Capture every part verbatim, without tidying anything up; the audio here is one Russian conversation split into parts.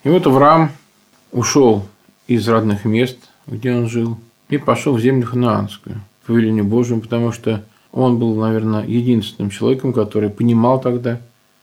И вот Авраам ушел из родных мест, где он жил, и пошел в землю ханаанскую, по велению Божьему, потому что он был, наверное, единственным человеком, который понимал тогда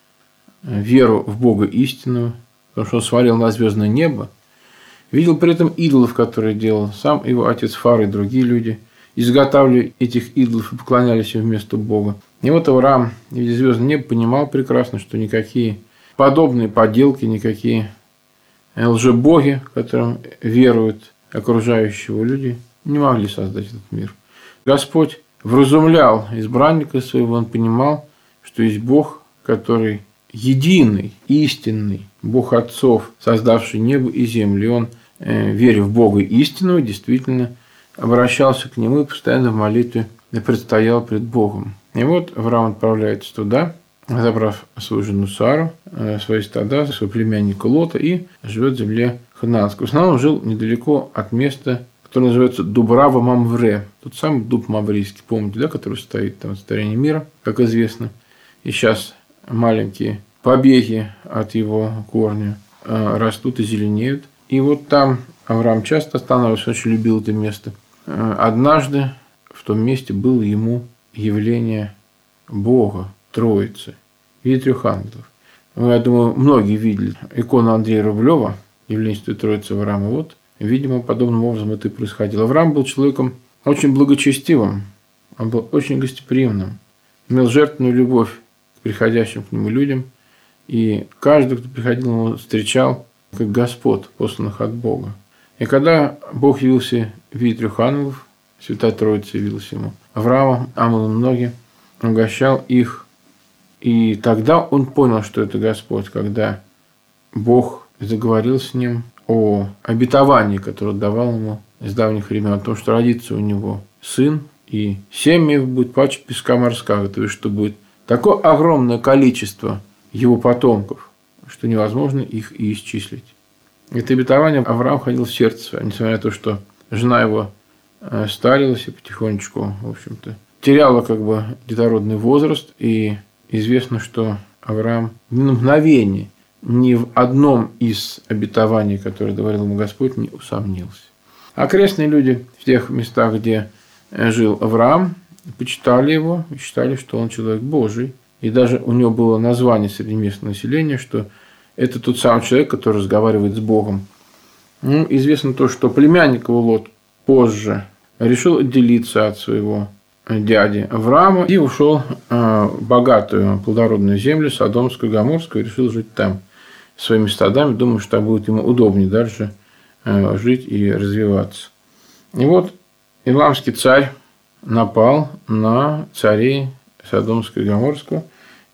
веру в Бога истинного, потому что он смотрел на звездное небо, видел при этом идолов, которые делал сам его отец Фар и другие люди, изготавливали этих идолов и поклонялись им вместо Бога. И вот Авраам, видя звездное небо, понимал прекрасно, что никакие подобные поделки, никакие лжебоги, которым веруют окружающие его люди, не могли создать этот мир. Господь вразумлял избранника своего, он понимал, что есть Бог, который единый, истинный, Бог отцов, создавший небо и землю. И он, веря в Бога истинного, действительно обращался к Нему и постоянно в молитве предстоял пред Богом. И вот Авраам отправляется туда, забрав свою жену Сару, свои стада, своего племянника Лота, и живет в земле ханаанской. В основном жил недалеко от места, которое называется Дубрава Мамвре, тот самый дуб маврийский, помните, да, который стоит там в состоянии мира, как известно. И сейчас маленькие побеги от его корня растут и зеленеют. И вот там Авраам часто останавливался, очень любил это место. Однажды в том месте было ему явление Бога, Троицы, в виде трех ангелов. Я думаю, многие видели икону Андрея Рублева, явление Святой Троицы Авраама. Вот, видимо, подобным образом это и происходило. Авраам был человеком очень благочестивым, он был очень гостеприимным, имел жертвенную любовь к приходящим к нему людям, и каждый, кто приходил, его встречал как Господ, посланных от Бога. И когда Бог явился в виде трех ангелов, Святая Троица явилась ему, Авраам омыл ноги, угощал их, и тогда он понял, что это Господь, когда Бог заговорил с ним о обетовании, которое давал ему с давних времен, о том, что родится у него сын, и семя будет паче песка морского, то есть, что будет такое огромное количество его потомков, что невозможно их и исчислить. Это обетование Авраам ходил в сердце свое, несмотря на то, что жена его старилась и потихонечку, в общем-то, теряла как бы детородный возраст, и известно, что Авраам ни на мгновение ни в одном из обетований, которые говорил ему Господь, не усомнился. Окрестные люди в тех местах, где жил Авраам, почитали его и считали, что он человек Божий. И даже у него было название среди местного населения, что это тот самый человек, который разговаривает с Богом. Ну, известно то, что племянник его Лот позже решил отделиться от своего дяди Авраама и ушел в богатую плодородную землю, Содомскую, Гоморскую, и решил жить там своими стадами, думая, что так будет ему удобнее дальше жить и развиваться. И вот Иламский царь напал на царей Содомского и Гоморского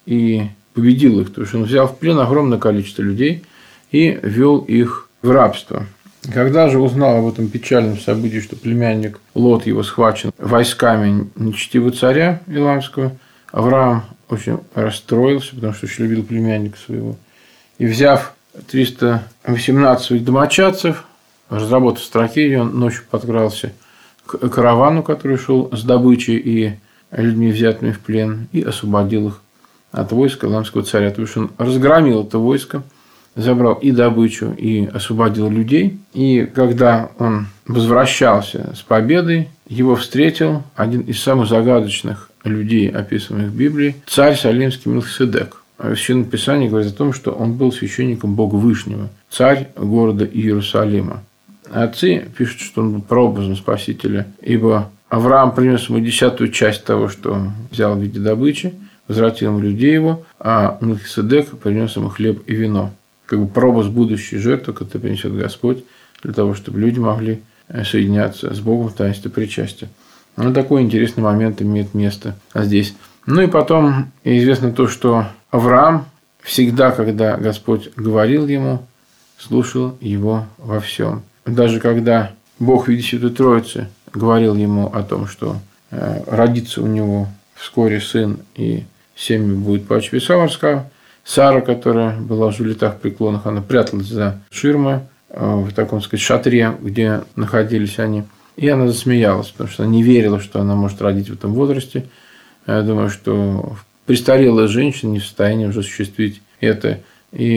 и победил их, потому что он взял в плен огромное количество людей и вел их в рабство. Когда же узнал об этом печальном событии, что племянник Лот его схвачен войсками нечестивого царя Иламского, Авраам очень расстроился, потому что очень любил племянника своего. И, взяв триста восемнадцать своих домочадцев, разработав стратегию, он ночью подкрался к каравану, который шел с добычей и людьми, взятыми в плен, и освободил их от войска Иламского царя. То есть он разгромил это войско, забрал и добычу, и освободил людей. И когда он возвращался с победой, его встретил один из самых загадочных людей, описанных в Библии, царь Салимский Мелхиседек. В Священном Писании говорит о том, что он был священником Бога Вышнего, царь города Иерусалима. Отцы пишут, что он был прообразом Спасителя, ибо Авраам принес ему десятую часть того, что взял в виде добычи, возвратил ему людей его, а Мелхиседек принес ему хлеб и вино. Как бы прообраз будущей жертвы, которую принесет Господь, для того, чтобы люди могли соединяться с Богом в таинстве причастия. Ну, такой интересный момент имеет место здесь. Ну и потом известно то, что Авраам всегда, когда Господь говорил ему, слушал его во всем. Даже когда Бог в виде Святой Троицы говорил ему о том, что родится у него вскоре сын, и семя будет паче песка морского, Сара, которая была в летах преклонных, она пряталась за ширмой в таком, сказать, шатре, где находились они. И она засмеялась, потому что она не верила, что она может родить в этом возрасте. Я думаю, что престарелая женщина не в состоянии уже осуществить это. И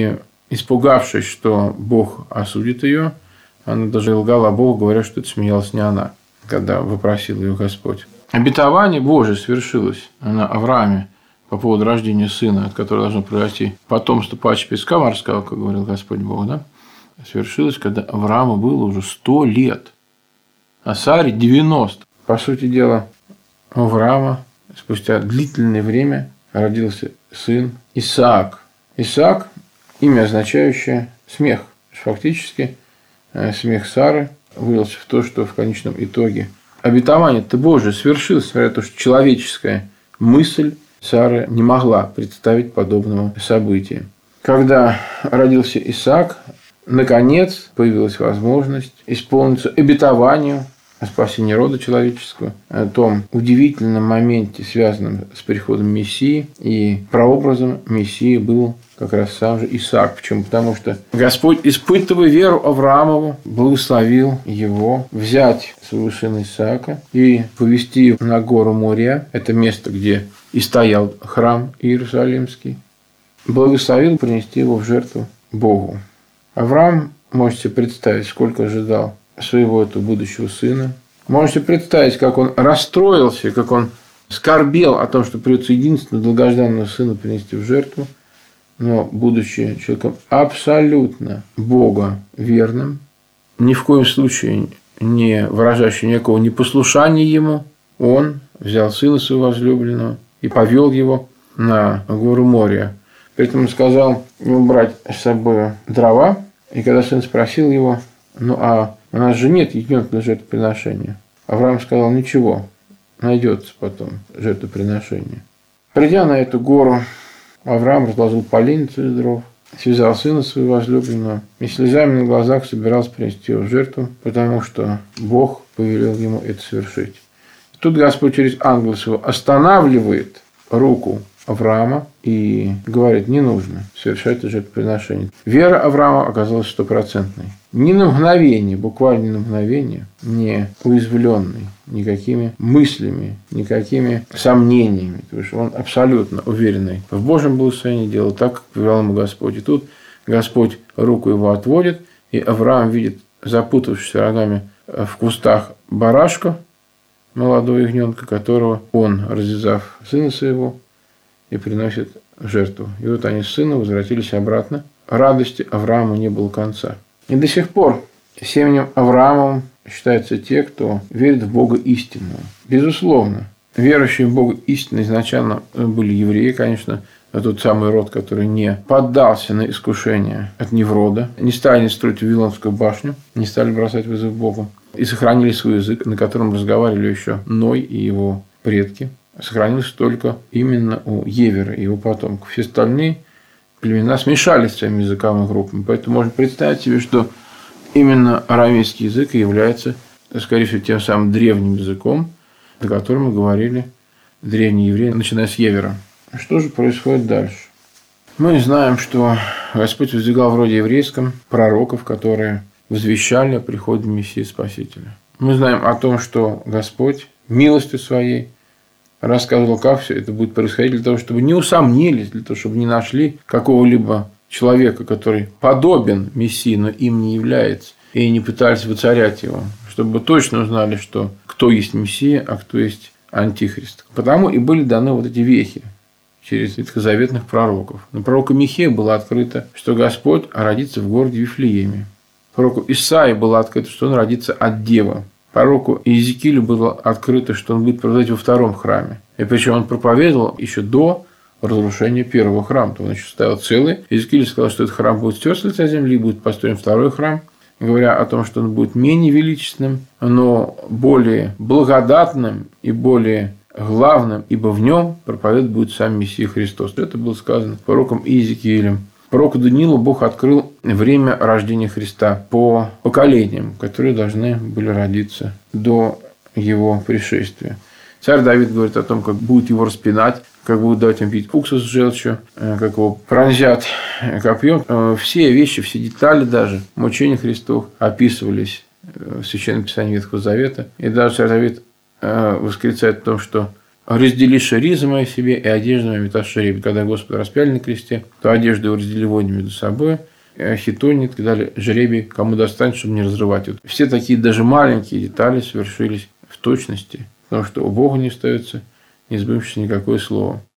испугавшись, что Бог осудит ее, она даже лгала Богу, говоря, что это смеялась не она, когда вопросил ее Господь. Обетование Божие свершилось на Аврааме по поводу рождения сына, от которого должно произойти потомство паче песка морского, как говорил Господь Бог, да? Свершилось, когда Аврааму было уже сто лет, а Саре девяносто. По сути дела, у Авраама спустя длительное время родился сын Исаак. Исаак – имя, означающее смех. Фактически смех Сары вылился в то, что в конечном итоге обетование-то Божие свершилось, несмотря на то, что человеческая мысль Сара не могла представить подобного события. Когда родился Исаак, наконец появилась возможность исполниться обетованию о спасении рода человеческого, о том удивительном моменте, связанном с приходом Мессии, и прообразом Мессии был как раз сам же Исаак. Почему? Потому что Господь, испытывая веру Авраамову, благословил его взять своего сына Исаака и повести его на гору Мория, это место, где и стоял храм Иерусалимский, благословил принести его в жертву Богу. Авраам, можете представить, сколько ожидал своего этого будущего сына. Можете представить, как он расстроился, как он скорбел о том, что придется единственного долгожданного сына принести в жертву, но, будучи человеком абсолютно Бога верным, ни в коем случае не выражающим никакого непослушания ему, он взял сына своего возлюбленного и повел его на гору Мория. При этом он сказал ему брать с собой дрова, и когда сын спросил его: ну а у нас же нет ягненка для жертвоприношения, Авраам сказал: ничего, найдется потом жертвоприношение. Придя на эту гору, Авраам разложил поленницу из дров, связал сына своего возлюбленного и слезами на глазах собирался принести его в жертву, потому что Бог повелел ему это совершить. Тут Господь через ангела своего останавливает руку Авраама и говорит: не нужно совершать это жертвоприношение. Вера Авраама оказалась стопроцентной. Ни на мгновение, буквально ни на мгновение, не уязвленный никакими мыслями, никакими сомнениями. Потому что он абсолютно уверенный в Божьем благословении делал так, как повелел ему Господь. И тут Господь руку его отводит, и Авраам видит запутавшись рогами в кустах барашка, молодого ягненка, которого он, развязав сына своего, и приносит в жертву. И вот они с сыном возвратились обратно. Радости Аврааму не было конца. И до сих пор семенем Авраамовым считаются те, кто верит в Бога истинного. Безусловно, верующие в Бога истинного изначально были евреи, конечно, тот самый род, который не поддался на искушение от Неврода, не стали строить Вавилонскую башню, не стали бросать вызов Богу, и сохранили свой язык, на котором разговаривали еще Ной и его предки. Сохранился только именно у Евера и его потомков. Все остальные племена смешались с своими языковыми группами. Поэтому можно представить себе, что именно арамейский язык является, скорее всего, тем самым древним языком, на котором говорили древние евреи, начиная с Евера. Что же происходит дальше? Мы знаем, что Господь воздвигал в роде еврейском пророков, которые возвещали о приходе Мессии Спасителя. Мы знаем о том, что Господь милостью своей рассказывал, как все это будет происходить, для того, чтобы не усомнились, для того, чтобы не нашли какого-либо человека, который подобен Мессии, но им не является, и не пытались воцарять его, чтобы точно узнали, что кто есть Мессия, а кто есть Антихрист. Потому и были даны вот эти вехи через ветхозаветных пророков. На пророка Михея было открыто, что Господь родится в городе Вифлееме. Пророку Исаии было открыто, что он родится от девы. Пророку Иезекиилю было открыто, что он будет проводить во втором храме. И причем он проповедовал еще до разрушения первого храма. Он еще ставил целый. Иезекииль сказал, что этот храм будет стер с лица земли, будет построен второй храм, говоря о том, что он будет менее величественным, но более благодатным и более главным, ибо в нем проповедовать будет сам Мессия Христос. Это было сказано пророком Иезекиилем. Пророку Даниилу Бог открыл время рождения Христа по поколениям, которые должны были родиться до его пришествия. Царь Давид говорит о том, как будут его распинать, как будут давать им пить уксус с желчью, как его пронзят копьем. Все вещи, все детали даже мучений Христов описывались в Священном Писании Ветхого Завета. И даже царь Давид восклицает о том, что «раздели шаризы мои себе, и одежду мою меташь шереб». Когда Господа распяли на кресте, то одежду его разделили воины между собой, хитоник, дали жребий, кому достанет, чтобы не разрывать. Вот все такие даже маленькие детали совершились в точности, потому что у Бога не остается не сбывшееся никакое слово.